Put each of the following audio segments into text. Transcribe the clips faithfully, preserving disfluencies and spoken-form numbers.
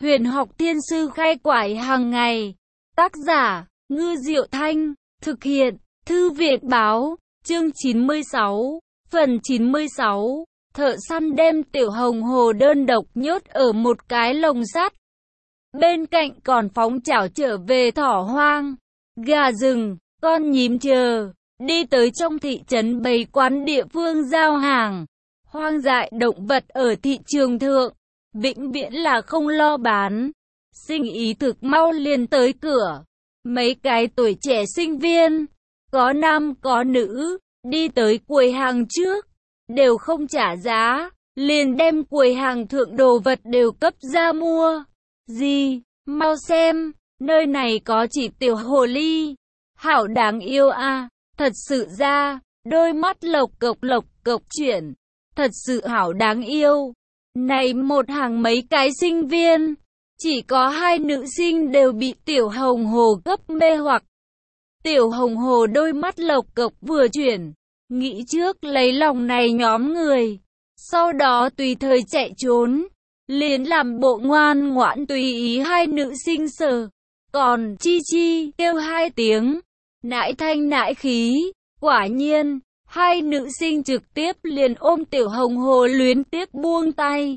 Huyền học thiên sư khai quải hàng ngày. Tác giả, Ngư Diệu Thanh. Thực hiện, Thư viện báo. Chương chín mươi sáu. Phần chín mươi sáu. Thợ săn đem tiểu hồng hồ đơn độc nhốt ở một cái lồng sắt. Bên cạnh còn phóng chảo trở về thỏ hoang, gà rừng, con nhím chờ. Đi tới trong thị trấn bày quán địa phương giao hàng. Hoang dại động vật ở thị trường thượng, vĩnh viễn là không lo bán. Sinh ý thực mau liền tới cửa. Mấy cái tuổi trẻ sinh viên, có nam có nữ, đi tới quầy hàng trước, đều không trả giá, liền đem quầy hàng thượng đồ vật đều cấp ra mua. Gì, mau xem, nơi này có chỉ tiểu hồ ly, hảo đáng yêu à, thật sự ra, đôi mắt lộc cộc lộc cộc chuyển, thật sự hảo đáng yêu. Này một hàng mấy cái sinh viên, chỉ có hai nữ sinh đều bị tiểu hồng hồ cấp mê hoặc. Tiểu hồng hồ đôi mắt lộc cộc vừa chuyển, nghĩ trước lấy lòng này nhóm người, sau đó tùy thời chạy trốn, liền làm bộ ngoan ngoãn tùy ý hai nữ sinh sờ, còn chi chi kêu hai tiếng, nãi thanh nãi khí, quả nhiên, hai nữ sinh trực tiếp liền ôm tiểu hồng hồ luyến tiếc buông tay.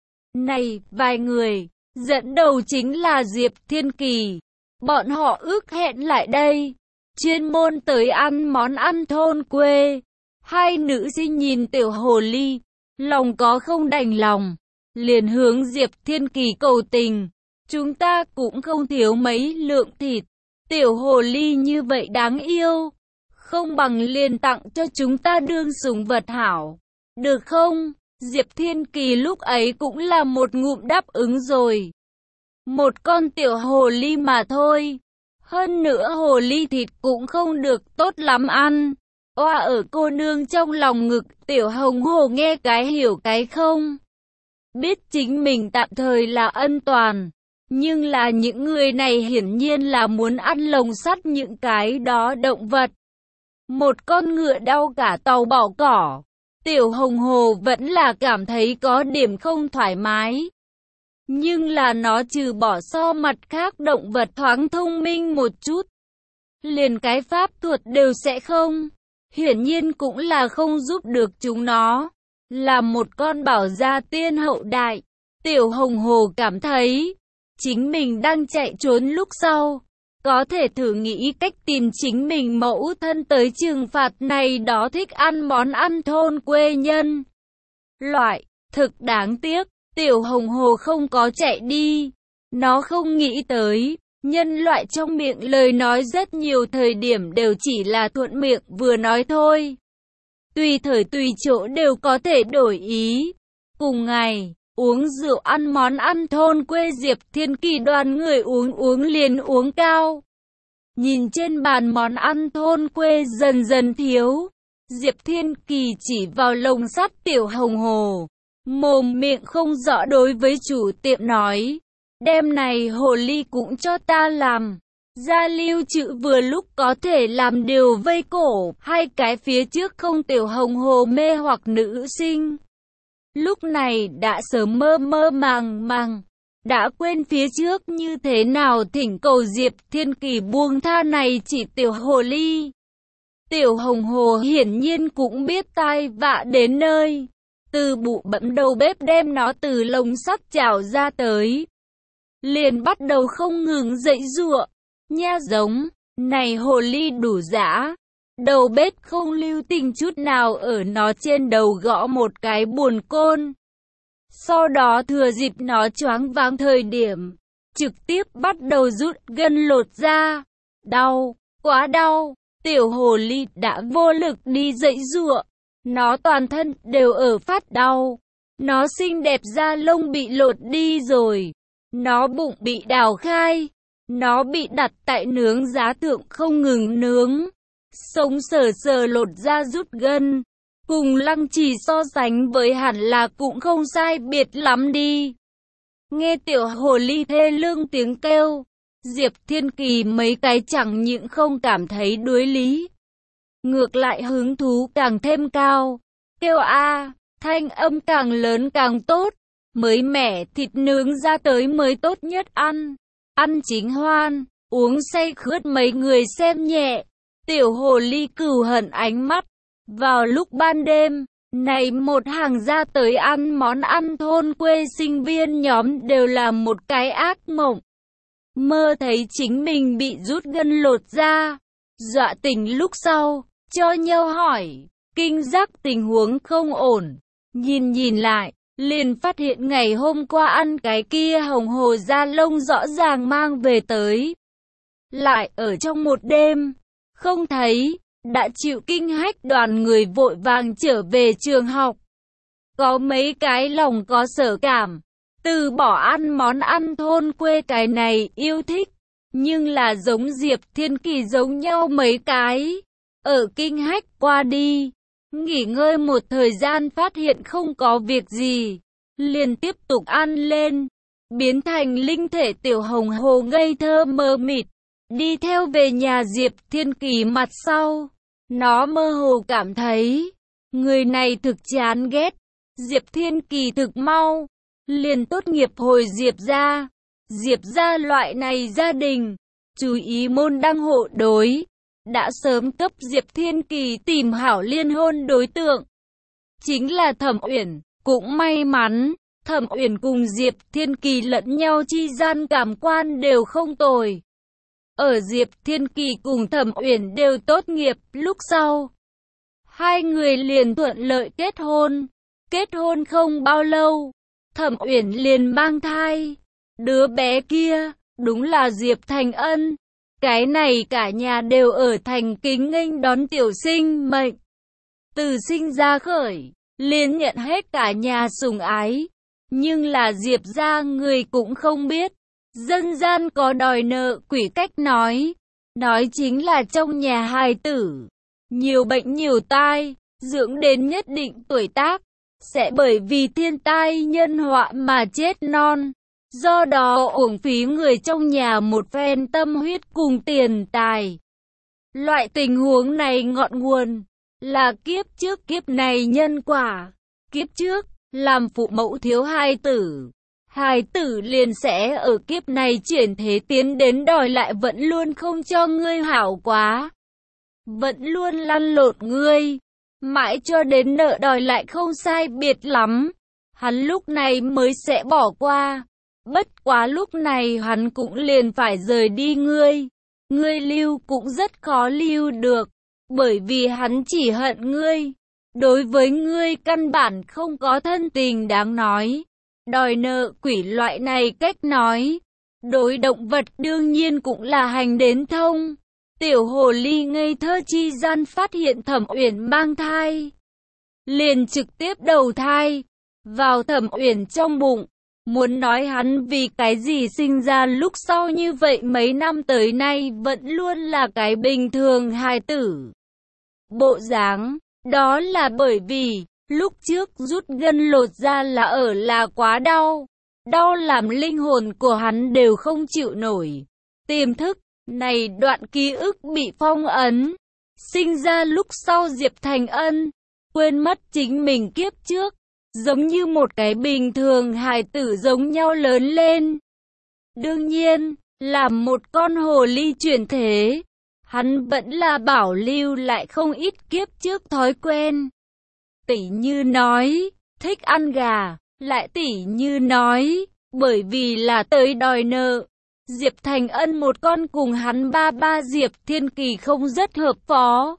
Này, vài người, dẫn đầu chính là Diệp Thiên Kỳ, bọn họ ước hẹn lại đây, chuyên môn tới ăn món ăn thôn quê. Hai nữ sinh nhìn tiểu hồ ly, lòng có không đành lòng, liền hướng Diệp Thiên Kỳ cầu tình, chúng ta cũng không thiếu mấy lượng thịt, tiểu hồ ly như vậy đáng yêu, không bằng liền tặng cho chúng ta đương sủng vật hảo, được không? Diệp Thiên Kỳ lúc ấy cũng là một ngụm đáp ứng rồi. Một con tiểu hồ ly mà thôi, hơn nữa hồ ly thịt cũng không được tốt lắm ăn. Oa ở cô nương trong lòng ngực, tiểu hồng hồ nghe cái hiểu cái không. Biết chính mình tạm thời là ân toàn, nhưng là những người này hiển nhiên là muốn ăn lồng sắt những cái đó động vật. Một con ngựa đau cả tàu bỏ cỏ, tiểu hồng hồ vẫn là cảm thấy có điểm không thoải mái. Nhưng là nó trừ bỏ so mặt khác động vật thoáng thông minh một chút, liền cái pháp thuật đều sẽ không. Hiển nhiên cũng là không giúp được chúng nó. Là một con bảo gia tiên hậu đại, tiểu hồng hồ cảm thấy chính mình đang chạy trốn lúc sau, có thể thử nghĩ cách tìm chính mình mẫu thân tới trừng phạt này đó thích ăn món ăn thôn quê nhân loại. Thực đáng tiếc, tiểu hồng hồ không có chạy đi. Nó không nghĩ tới, nhân loại trong miệng lời nói rất nhiều thời điểm đều chỉ là thuận miệng vừa nói thôi. Tùy thời tùy chỗ đều có thể đổi ý. Cùng ngày, uống rượu ăn món ăn thôn quê Diệp Thiên Kỳ đoàn người uống uống liền uống cao. Nhìn trên bàn món ăn thôn quê dần dần thiếu, Diệp Thiên Kỳ chỉ vào lồng sắt tiểu hồng hồ, mồm miệng không rõ đối với chủ tiệm nói, đêm này hồ ly cũng cho ta làm. Gia lưu trữ vừa lúc có thể làm điều vây cổ, hai cái phía trước không tiểu hồng hồ mê hoặc nữ sinh. Lúc này đã sớm mơ mơ màng màng, đã quên phía trước như thế nào thỉnh cầu Diệp Thiên Kỳ buông tha này chỉ tiểu hồ ly. Tiểu hồng hồ hiển nhiên cũng biết tai vạ đến nơi, từ bụ bẫm đầu bếp đem nó từ lồng sắt chảo ra tới, liền bắt đầu không ngừng dậy giụa. Nha giống, này hồ ly đủ dã. Đầu bếp không lưu tình chút nào ở nó trên đầu gõ một cái buồn côn. Sau đó thừa dịp nó choáng váng thời điểm, trực tiếp bắt đầu rút gân lột ra. Đau, quá đau, tiểu hồ ly đã vô lực đi dậy giụa. Nó toàn thân đều ở phát đau. Nó xinh đẹp da lông bị lột đi rồi. Nó bụng bị đào khai. Nó bị đặt tại nướng giá thượng không ngừng nướng. Sống sờ sờ lột ra rút gân. Cùng Lăng Trì so sánh với hẳn là cũng không sai biệt lắm đi. Nghe tiểu hồ ly thê lương tiếng kêu, Diệp Thiên Kỳ mấy cái chẳng những không cảm thấy đuối lý, ngược lại hứng thú càng thêm cao. Kêu a, thanh âm càng lớn càng tốt. mới mẻ thịt nướng ra tới mới tốt nhất ăn. Ăn chính hoan, uống say khướt mấy người xem nhẹ. Tiểu hồ ly cừu hận ánh mắt. Vào lúc ban đêm, này một hàng ra tới ăn món ăn thôn quê sinh viên nhóm đều là một cái ác mộng. Mơ thấy chính mình bị rút gân lột da, dọa tỉnh lúc sau, cho nhau hỏi, kinh giác tình huống không ổn. Nhìn nhìn lại, liền phát hiện ngày hôm qua ăn cái kia hồng hồ da lông rõ ràng mang về tới. Lại ở trong một đêm, không thấy, đã chịu kinh hách đoàn người vội vàng trở về trường học. Có mấy cái lòng có sở cảm, từ bỏ ăn món ăn thôn quê cái này yêu thích, nhưng là giống Diệp Thiên Kỳ giống nhau mấy cái. Ở kinh hách qua đi, nghỉ ngơi một thời gian phát hiện không có việc gì, liền tiếp tục ăn lên, biến thành linh thể tiểu hồng hồ ngây thơ mơ mịt, đi theo về nhà Diệp Thiên Kỳ mặt sau. Nó mơ hồ cảm thấy, người này thực chán ghét, Diệp Thiên Kỳ thực mau, liền tốt nghiệp hồi Diệp gia. Diệp gia loại này gia đình, chú ý môn đăng hộ đối, đã sớm cấp Diệp Thiên Kỳ tìm hảo liên hôn đối tượng. Chính là Thẩm Uyển, cũng may mắn, Thẩm Uyển cùng Diệp Thiên Kỳ lẫn nhau chi gian cảm quan đều không tồi. Ở Diệp Thiên Kỳ cùng Thẩm Uyển đều tốt nghiệp lúc sau, hai người liền thuận lợi kết hôn. Kết hôn không bao lâu, Thẩm Uyển liền mang thai. Đứa bé kia, đúng là Diệp Thành Ân. Cái này cả nhà đều ở thành kính nghênh đón tiểu sinh mệnh. Từ sinh ra khởi, liền nhận hết cả nhà sủng ái. Nhưng là Diệp gia người cũng không biết. Dân gian có đòi nợ quỷ cách nói. Nói chính là trong nhà hài tử, nhiều bệnh nhiều tai, dưỡng đến nhất định tuổi tác, sẽ bởi vì thiên tai nhân họa mà chết non. Do đó uổng phí người trong nhà một phen tâm huyết cùng tiền tài. Loại tình huống này ngọn nguồn là kiếp trước kiếp này nhân quả. Kiếp trước, làm phụ mẫu thiếu hài tử, hài tử liền sẽ ở kiếp này chuyển thế tiến đến đòi lại vẫn luôn không cho ngươi hảo quá. Vẫn luôn lăn lộn ngươi, mãi cho đến nợ đòi lại không sai biệt lắm, hắn lúc này mới sẽ bỏ qua. Bất quá lúc này hắn cũng liền phải rời đi ngươi. Ngươi lưu cũng rất khó lưu được, bởi vì hắn chỉ hận ngươi. Đối với ngươi căn bản không có thân tình đáng nói. Đòi nợ quỷ loại này cách nói, đối động vật đương nhiên cũng là hành đến thông. Tiểu hồ ly ngây thơ chi gian phát hiện Thẩm Uyển mang thai, liền trực tiếp đầu thai vào Thẩm Uyển trong bụng. Muốn nói hắn vì cái gì sinh ra lúc sau như vậy mấy năm tới nay vẫn luôn là cái bình thường hài tử bộ dáng, đó là bởi vì lúc trước rút gân lột da là ở là quá đau, đau làm linh hồn của hắn đều không chịu nổi. Tiềm thức này đoạn ký ức bị phong ấn, sinh ra lúc sau Diệp Thành Ân quên mất chính mình kiếp trước, giống như một cái bình thường hài tử giống nhau lớn lên. Đương nhiên, làm một con hồ ly chuyển thế, hắn vẫn là bảo lưu lại không ít kiếp trước thói quen. Tỉ như nói, thích ăn gà, lại tỉ như nói, bởi vì là tới đòi nợ. Diệp Thành Ân một con cùng hắn ba ba Diệp Thiên Kỳ không rất hợp phó.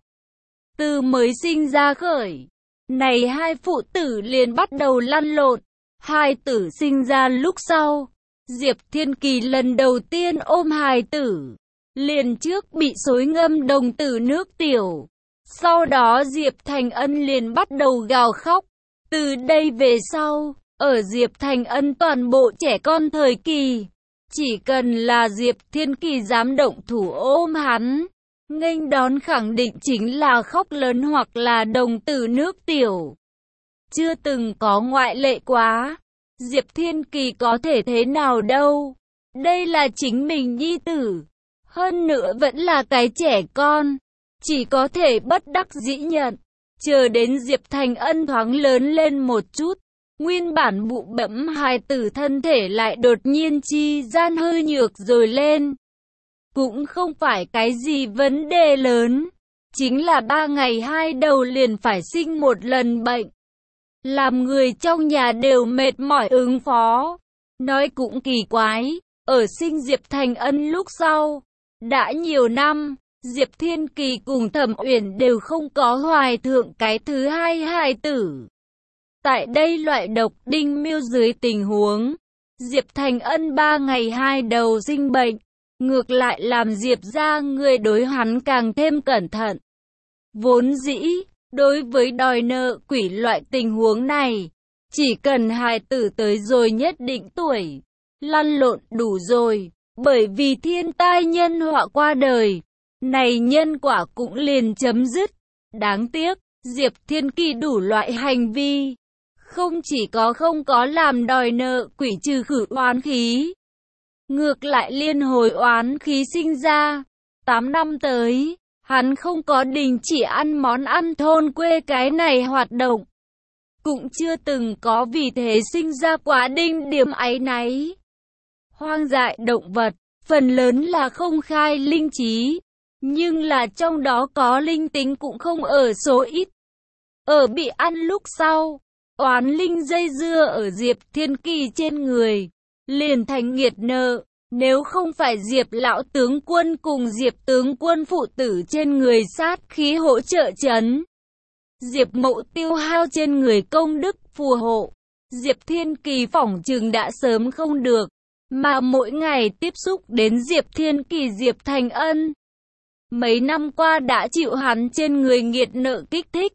Từ mới sinh ra khởi, này hai phụ tử liền bắt đầu lăn lộn. Hai tử sinh ra lúc sau, Diệp Thiên Kỳ lần đầu tiên ôm hài tử, liền trước bị xối ngâm đồng tử nước tiểu. Sau đó Diệp Thành Ân liền bắt đầu gào khóc. Từ đây về sau, ở Diệp Thành Ân toàn bộ trẻ con thời kỳ, chỉ cần là Diệp Thiên Kỳ dám động thủ ôm hắn, nghênh đón khẳng định chính là khóc lớn hoặc là đồng tử nước tiểu. Chưa từng có ngoại lệ quá. Diệp Thiên Kỳ có thể thế nào đâu. Đây là chính mình nhi tử. Hơn nữa vẫn là cái trẻ con. Chỉ có thể bất đắc dĩ nhận. Chờ đến Diệp Thành Ân thoáng lớn lên một chút, Nguyên bản bụ bẫm hài tử thân thể lại đột nhiên chi gian hơi nhược rồi lên. Cũng không phải cái gì vấn đề lớn, chính là ba ngày hai đầu liền phải sinh một lần bệnh. Làm người trong nhà đều mệt mỏi ứng phó. Nói cũng kỳ quái, ở sinh Diệp Thành Ân lúc sau, đã nhiều năm, Diệp Thiên Kỳ cùng Thẩm Uyển đều không có hoài thượng cái thứ hai hài tử. Tại đây loại độc đinh miêu dưới tình huống, Diệp Thành Ân ba ngày hai đầu sinh bệnh, ngược lại làm Diệp gia người đối hắn càng thêm cẩn thận. Vốn dĩ, đối với đòi nợ quỷ loại tình huống này, chỉ cần hài tử tới rồi nhất định tuổi, lăn lộn đủ rồi, bởi vì thiên tai nhân họa qua đời, này nhân quả cũng liền chấm dứt. Đáng tiếc, Diệp Thiên Kỳ đủ loại hành vi, không chỉ có không có làm đòi nợ quỷ trừ khử oán khí, ngược lại liên hồi oán khí sinh ra. Tám năm tới, hắn không có đình chỉ ăn món ăn thôn quê cái này hoạt động, cũng chưa từng có vì thế sinh ra quá đinh điểm áy náy. Hoang dại động vật, phần lớn là không khai linh trí, nhưng là trong đó có linh tính cũng không ở số ít. Ở bị ăn lúc sau, oán linh dây dưa ở Diệp Thiên Kỳ trên người, liền thành nghiệt nợ. Nếu không phải Diệp lão tướng quân cùng Diệp tướng quân phụ tử trên người sát khí hỗ trợ chấn, Diệp Mậu tiêu hao trên người công đức phù hộ, Diệp Thiên Kỳ phỏng chừng đã sớm không được, mà mỗi ngày tiếp xúc đến Diệp Thiên Kỳ Diệp Thành Ân, mấy năm qua đã chịu hắn trên người nghiệt nợ kích thích.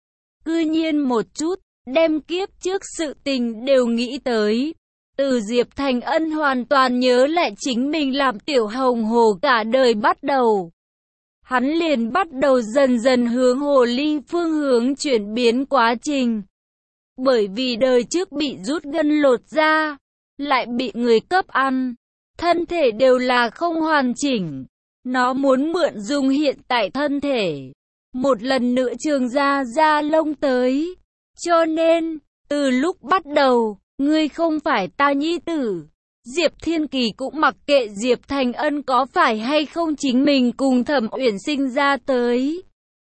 Cư nhiên một chút, đem kiếp trước sự tình đều nghĩ tới. Từ Diệp Thành Ân hoàn toàn nhớ lại chính mình làm tiểu hồng hồ cả đời bắt đầu, hắn liền bắt đầu dần dần hướng hồ ly phương hướng chuyển biến quá trình. Bởi vì đời trước bị rút gân lột da, lại bị người cấp ăn, thân thể đều là không hoàn chỉnh. Nó muốn mượn dùng hiện tại thân thể, một lần nữa trường ra da lông tới. Cho nên, từ lúc bắt đầu, ngươi không phải ta nhi tử. Diệp Thiên Kỳ cũng mặc kệ Diệp Thành Ân có phải hay không chính mình cùng Thẩm Uyển sinh ra tới.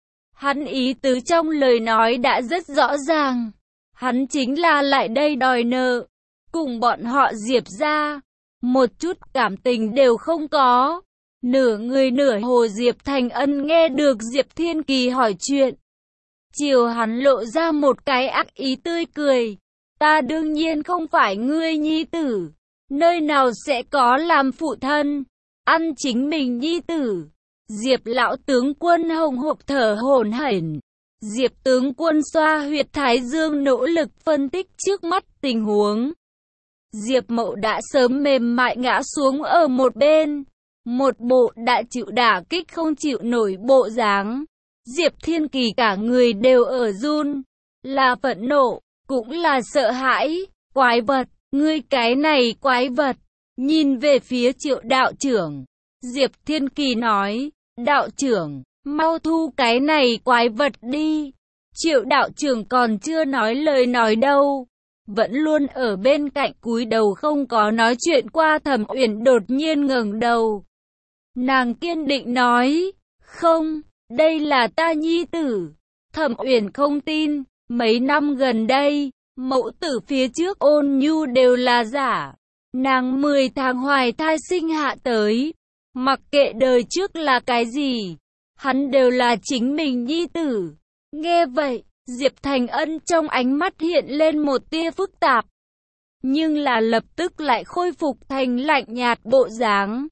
Hắn ý tứ trong lời nói đã rất rõ ràng. Hắn chính là lại đây đòi nợ, cùng bọn họ Diệp ra, một chút cảm tình đều không có. Nửa người nửa hồ Diệp Thành Ân nghe được Diệp Thiên Kỳ hỏi chuyện, chiều hắn lộ ra một cái ác ý tươi cười. Ta đương nhiên không phải ngươi nhi tử, nơi nào sẽ có làm phụ thân, ăn chính mình nhi tử. Diệp lão tướng quân hồng hộc thở hổn hển. Diệp tướng quân xoa huyệt thái dương nỗ lực phân tích trước mắt tình huống. Diệp Mậu đã sớm mềm mại ngã xuống ở một bên, một bộ đã chịu đả kích không chịu nổi bộ dáng. Diệp Thiên Kỳ cả người đều ở run, là phẫn nộ, cũng là sợ hãi. Quái vật, ngươi cái này quái vật. Nhìn về phía Triệu đạo trưởng, Diệp Thiên Kỳ nói, đạo trưởng, mau thu cái này quái vật đi. Triệu đạo trưởng còn chưa nói lời nói đâu, vẫn luôn ở bên cạnh cúi đầu không có nói chuyện qua Thẩm Uyển đột nhiên ngẩng đầu. Nàng kiên định nói, không, đây là ta nhi tử. Thẩm Uyển không tin, mấy năm gần đây, mẫu tử phía trước ôn nhu đều là giả. Nàng mười tháng hoài thai sinh hạ tới, mặc kệ đời trước là cái gì, hắn đều là chính mình nhi tử. Nghe vậy, Diệp Thành Ân trong ánh mắt hiện lên một tia phức tạp, nhưng là lập tức lại khôi phục thành lạnh nhạt bộ dáng.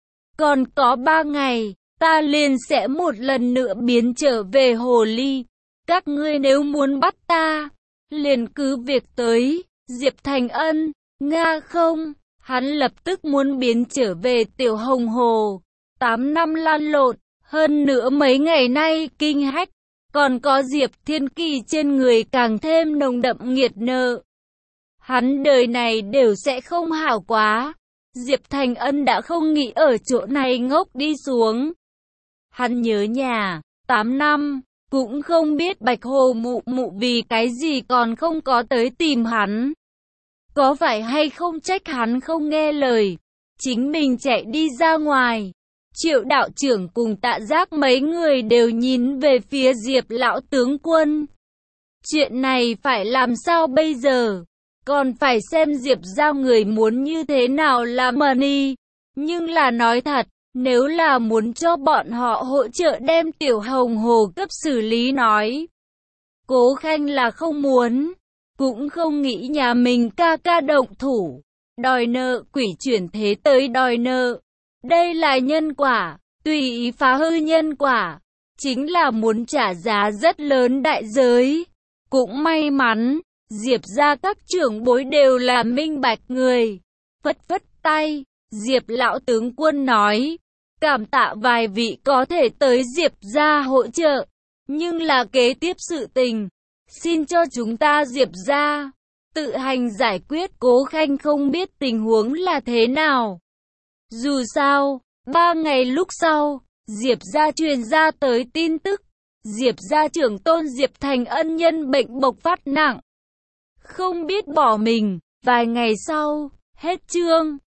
Còn có ba ngày, ta liền sẽ một lần nữa biến trở về hồ ly. Các ngươi nếu muốn bắt ta, liền cứ việc tới. Diệp Thành Ân, Nga không, hắn lập tức muốn biến trở về tiểu hồng hồ. Tám năm lan lộn, hơn nữa mấy ngày nay kinh hách, còn có Diệp Thiên Kỳ trên người càng thêm nồng đậm nghiệt nợ. Hắn đời này đều sẽ không hảo quá. Diệp Thành Ân đã không nghĩ ở chỗ này ngốc đi xuống. Hắn nhớ nhà, tám năm, Cũng không biết Bạch Hồ mụ mụ vì cái gì còn không có tới tìm hắn. Có phải hay không trách hắn không nghe lời, chính mình chạy đi ra ngoài. Triệu đạo trưởng cùng Tạ Giác mấy người đều nhìn về phía Diệp lão tướng quân. Chuyện này phải làm sao bây giờ? Còn phải xem Diệp gia người muốn như thế nào làm mà đi. Nhưng là nói thật, nếu là muốn cho bọn họ hỗ trợ đem Tiểu Hồng Hồ cấp xử lý nói. Cố Khanh là không muốn, cũng không nghĩ nhà mình ca ca động thủ. Đòi nợ quỷ chuyển thế tới đòi nợ. Đây là nhân quả, tùy ý phá hư nhân quả. Chính là muốn trả giá rất lớn đại giới. Cũng may mắn, Diệp gia các trưởng bối đều là minh bạch người. Phất phất tay, Diệp lão tướng quân nói. Cảm tạ vài vị có thể tới Diệp gia hỗ trợ. Nhưng là kế tiếp sự tình, xin cho chúng ta Diệp gia tự hành giải quyết. Cố Khanh không biết tình huống là thế nào. Dù sao, ba ngày lúc sau, Diệp gia truyền ra tới tin tức. Diệp gia trưởng tôn Diệp Thành ân nhân bệnh bộc phát nặng. Không biết bỏ mình, vài ngày sau, hết chương.